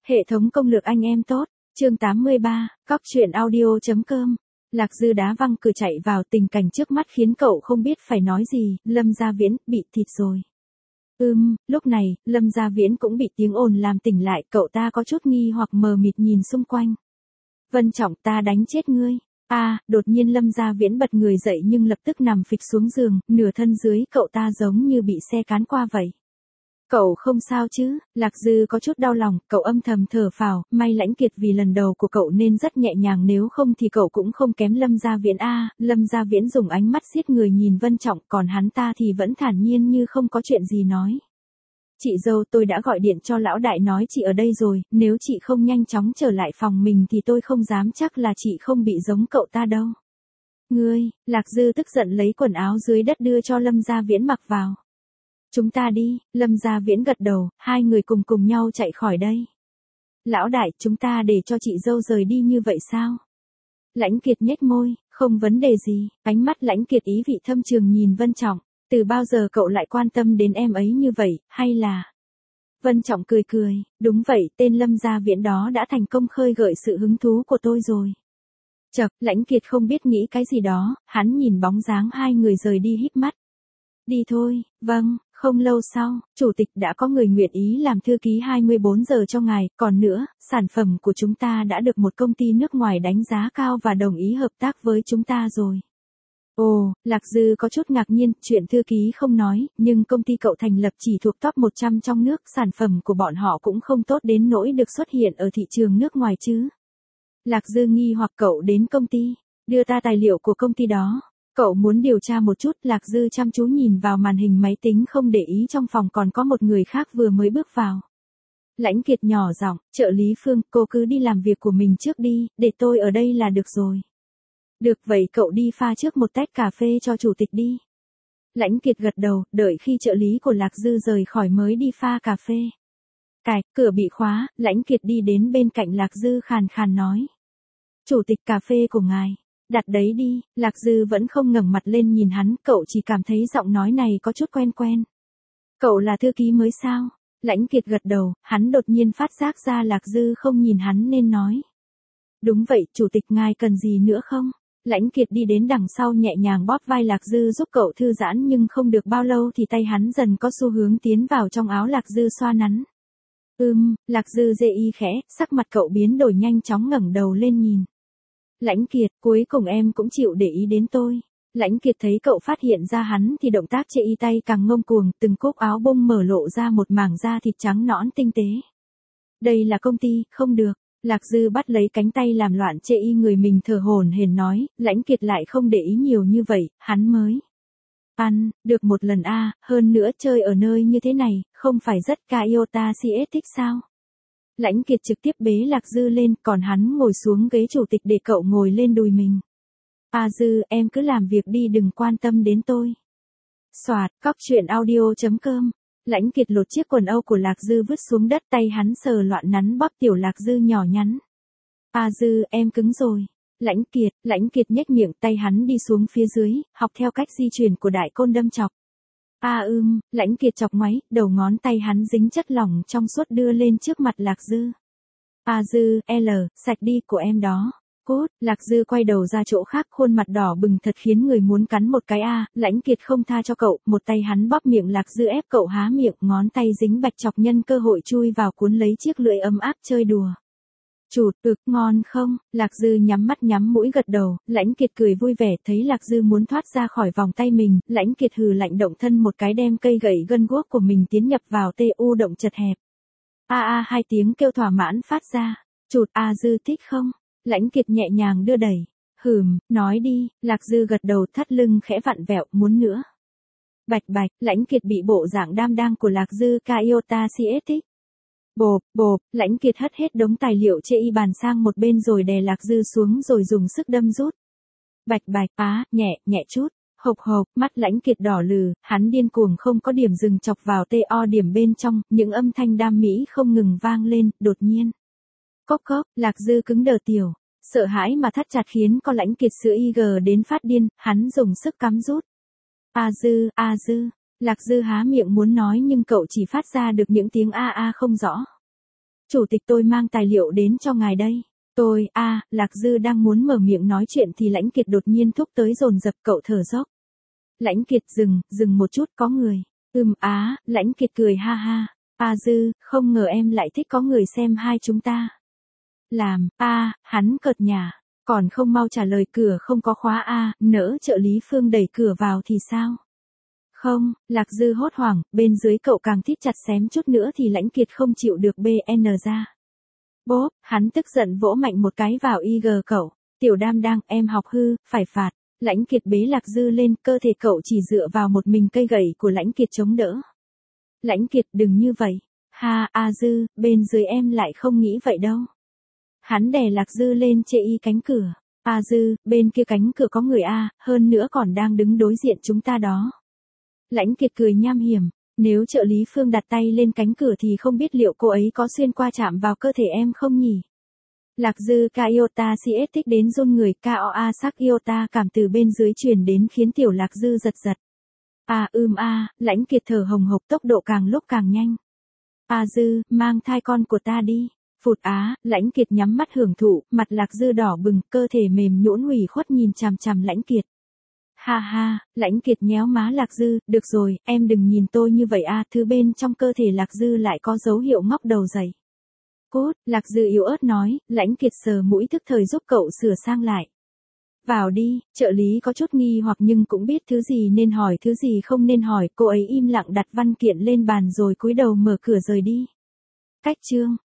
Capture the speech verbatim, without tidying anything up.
Hệ thống công lược anh em tốt, chương tám mươi ba, cóc truyện audio.com. Lạc Dư đá văng cửa chạy vào, tình cảnh trước mắt khiến cậu không biết phải nói gì. Lâm Gia Viễn, bị thịt rồi. Ừm, lúc này, Lâm Gia Viễn cũng bị tiếng ồn làm tỉnh lại, cậu ta có chút nghi hoặc mờ mịt nhìn xung quanh. Vân Trọng, ta đánh chết ngươi. A, à, đột nhiên Lâm Gia Viễn bật người dậy nhưng lập tức nằm phịch xuống giường, nửa thân dưới cậu ta giống như bị xe cán qua vậy. Cậu không sao chứ? Lạc Dư có chút đau lòng, cậu âm thầm thở phào, may Lãnh Kiệt vì lần đầu của cậu nên rất nhẹ nhàng, nếu không thì cậu cũng không kém Lâm Gia Viễn a. À, Lâm Gia Viễn dùng ánh mắt giết người nhìn Vân Trọng, còn hắn ta thì vẫn thản nhiên như không có chuyện gì nói. Chị dâu, tôi đã gọi điện cho lão đại nói chị ở đây rồi, nếu chị không nhanh chóng trở lại phòng mình thì tôi không dám chắc là chị không bị giống cậu ta đâu. Ngươi, Lạc Dư tức giận lấy quần áo dưới đất đưa cho Lâm Gia Viễn mặc vào. Chúng ta đi, Lâm Gia Viễn gật đầu, hai người cùng cùng nhau chạy khỏi đây. Lão đại, chúng ta để cho chị dâu rời đi như vậy sao? Lãnh Kiệt nhếch môi, không vấn đề gì, ánh mắt Lãnh Kiệt ý vị thâm trường nhìn Vân Trọng, từ bao giờ cậu lại quan tâm đến em ấy như vậy, hay là... Vân Trọng cười cười, đúng vậy, tên Lâm Gia Viễn đó đã thành công khơi gợi sự hứng thú của tôi rồi. Chậc, Lãnh Kiệt không biết nghĩ cái gì đó, hắn nhìn bóng dáng hai người rời đi híp mắt. Đi thôi, vâng. Không lâu sau, chủ tịch đã có người nguyện ý làm thư ký hai mươi bốn giờ cho ngài, còn nữa, sản phẩm của chúng ta đã được một công ty nước ngoài đánh giá cao và đồng ý hợp tác với chúng ta rồi. Ồ, Lạc Dư có chút ngạc nhiên, chuyện thư ký không nói, nhưng công ty cậu thành lập chỉ thuộc top một trăm trong nước, sản phẩm của bọn họ cũng không tốt đến nỗi được xuất hiện ở thị trường nước ngoài chứ. Lạc Dư nghi hoặc cậu đến công ty, đưa ta tài liệu của công ty đó. Cậu muốn điều tra một chút, Lạc Dư chăm chú nhìn vào màn hình máy tính không để ý trong phòng còn có một người khác vừa mới bước vào. Lãnh Kiệt nhỏ giọng, trợ lý Phương, cô cứ đi làm việc của mình trước đi, để tôi ở đây là được rồi. Được vậy cậu đi pha trước một tách cà phê cho chủ tịch đi. Lãnh Kiệt gật đầu, đợi khi trợ lý của Lạc Dư rời khỏi mới đi pha cà phê. Cạch, cửa bị khóa, Lãnh Kiệt đi đến bên cạnh Lạc Dư khàn khàn nói. Chủ tịch, cà phê của ngài. Đặt đấy đi, Lạc Dư vẫn không ngẩng mặt lên nhìn hắn, cậu chỉ cảm thấy giọng nói này có chút quen quen. Cậu là thư ký mới sao? Lãnh Kiệt gật đầu, hắn đột nhiên phát giác ra Lạc Dư không nhìn hắn nên nói. Đúng vậy, chủ tịch ngài cần gì nữa không? Lãnh Kiệt đi đến đằng sau nhẹ nhàng bóp vai Lạc Dư giúp cậu thư giãn nhưng không được bao lâu thì tay hắn dần có xu hướng tiến vào trong áo Lạc Dư xoa nắn. Ừm, Lạc Dư dê y khẽ, sắc mặt cậu biến đổi nhanh chóng ngẩng đầu lên nhìn. Lãnh Kiệt, cuối cùng em cũng chịu để ý đến tôi. Lãnh Kiệt thấy cậu phát hiện ra hắn thì động tác chê y tay càng ngông cuồng, từng cúc áo bông mở lộ ra một mảng da thịt trắng nõn tinh tế. Đây là công ty, không được. Lạc Dư bắt lấy cánh tay làm loạn chê y người mình thở hổn hển nói, Lãnh Kiệt lại không để ý nhiều như vậy, hắn mới. Ăn, được một lần a, à, hơn nữa chơi ở nơi như thế này, không phải rất Kaiota xê ét thích sao? Lãnh Kiệt trực tiếp bế Lạc Dư lên, còn hắn ngồi xuống ghế chủ tịch để cậu ngồi lên đùi mình. A Dư, em cứ làm việc đi, đừng quan tâm đến tôi. Soạt, cóc truyện audio.com. Lãnh Kiệt lột chiếc quần âu của Lạc Dư vứt xuống đất, tay hắn sờ loạn nắn bóp tiểu Lạc Dư nhỏ nhắn. A Dư, em cứng rồi. Lãnh Kiệt, Lãnh Kiệt nhếch miệng, tay hắn đi xuống phía dưới, học theo cách di chuyển của đại côn đâm chọc. A à, ưm, Lãnh Kiệt chọc ngoáy, đầu ngón tay hắn dính chất lỏng trong suốt đưa lên trước mặt Lạc Dư. A Dư, L, sạch đi của em đó. Cút, Lạc Dư quay đầu ra chỗ khác, khuôn mặt đỏ bừng thật khiến người muốn cắn một cái a. Lãnh Kiệt không tha cho cậu, một tay hắn bóp miệng Lạc Dư ép cậu há miệng, ngón tay dính bạch chọc nhân cơ hội chui vào cuốn lấy chiếc lưỡi ấm áp chơi đùa. Chụt, ực, ngon không? Lạc Dư nhắm mắt nhắm mũi gật đầu, Lãnh Kiệt cười vui vẻ, thấy Lạc Dư muốn thoát ra khỏi vòng tay mình, Lãnh Kiệt hừ lạnh động thân một cái đem cây gậy gân guốc của mình tiến nhập vào tê u động chật hẹp. A a hai tiếng kêu thỏa mãn phát ra. Chụt, A Dư thích không? Lãnh Kiệt nhẹ nhàng đưa đẩy. Hừm, nói đi, Lạc Dư gật đầu, thắt lưng khẽ vặn vẹo, muốn nữa. Bạch bạch, Lãnh Kiệt bị bộ dạng đam đang của Lạc Dư Kaiota xê ét thích. Bộp, bộp, Lãnh Kiệt hất hết đống tài liệu chê y bàn sang một bên rồi đè Lạc Dư xuống rồi dùng sức đâm rút. Bạch bạch, á, nhẹ, nhẹ chút, hộc hộc, mắt Lãnh Kiệt đỏ lừ, hắn điên cuồng không có điểm dừng chọc vào tê o điểm bên trong, những âm thanh đam mỹ không ngừng vang lên, đột nhiên. Cốc cốc, Lạc Dư cứng đờ tiểu, sợ hãi mà thắt chặt khiến con Lãnh Kiệt sữa y gờ đến phát điên, hắn dùng sức cắm rút. A Dư, A Dư. Lạc Dư há miệng muốn nói nhưng cậu chỉ phát ra được những tiếng a a không rõ. Chủ tịch tôi mang tài liệu đến cho ngài đây. Tôi, a à, Lạc Dư đang muốn mở miệng nói chuyện thì Lãnh Kiệt đột nhiên thúc tới dồn dập cậu thở dốc. Lãnh Kiệt dừng, dừng một chút có người. Ừm á, Lãnh Kiệt cười ha ha. A Dư, không ngờ em lại thích có người xem hai chúng ta. Làm, a à, hắn cợt nhả. Còn không mau trả lời cửa không có khóa a à, nỡ trợ lý Phương đẩy cửa vào thì sao? Không, Lạc Dư hốt hoảng, bên dưới cậu càng thít chặt xém chút nữa thì Lãnh Kiệt không chịu được bê en ra. Bốp, hắn tức giận vỗ mạnh một cái vào i giê cậu. Tiểu Đam đang, em học hư, phải phạt. Lãnh Kiệt bế Lạc Dư lên, cơ thể cậu chỉ dựa vào một mình cây gậy của Lãnh Kiệt chống đỡ. Lãnh Kiệt đừng như vậy. Ha, A Dư, bên dưới em lại không nghĩ vậy đâu. Hắn đè Lạc Dư lên chê y cánh cửa. A Dư, bên kia cánh cửa có người A, hơn nữa còn đang đứng đối diện chúng ta đó. Lãnh Kiệt cười nham hiểm. Nếu trợ lý Phương đặt tay lên cánh cửa thì không biết liệu cô ấy có xuyên qua chạm vào cơ thể em không nhỉ? Lạc Dư ca iota cs thích đến run người, koa sắc iota cảm từ bên dưới truyền đến khiến tiểu Lạc Dư giật giật. À ưm a, à, Lãnh Kiệt thở hồng hộc tốc độ càng lúc càng nhanh. A Dư, mang thai con của ta đi. Phụt á, Lãnh Kiệt nhắm mắt hưởng thụ, mặt Lạc Dư đỏ bừng, cơ thể mềm nhũn ủy khuất nhìn chằm chằm Lãnh Kiệt. Ha ha, Lãnh Kiệt nhéo má Lạc Dư, được rồi, em đừng nhìn tôi như vậy a, thứ bên trong cơ thể Lạc Dư lại có dấu hiệu ngóc đầu dậy. Cút, Lạc Dư yếu ớt nói, Lãnh Kiệt sờ mũi thức thời giúp cậu sửa sang lại. Vào đi, trợ lý có chút nghi hoặc nhưng cũng biết thứ gì nên hỏi thứ gì không nên hỏi, cô ấy im lặng đặt văn kiện lên bàn rồi cúi đầu mở cửa rời đi. Cách chương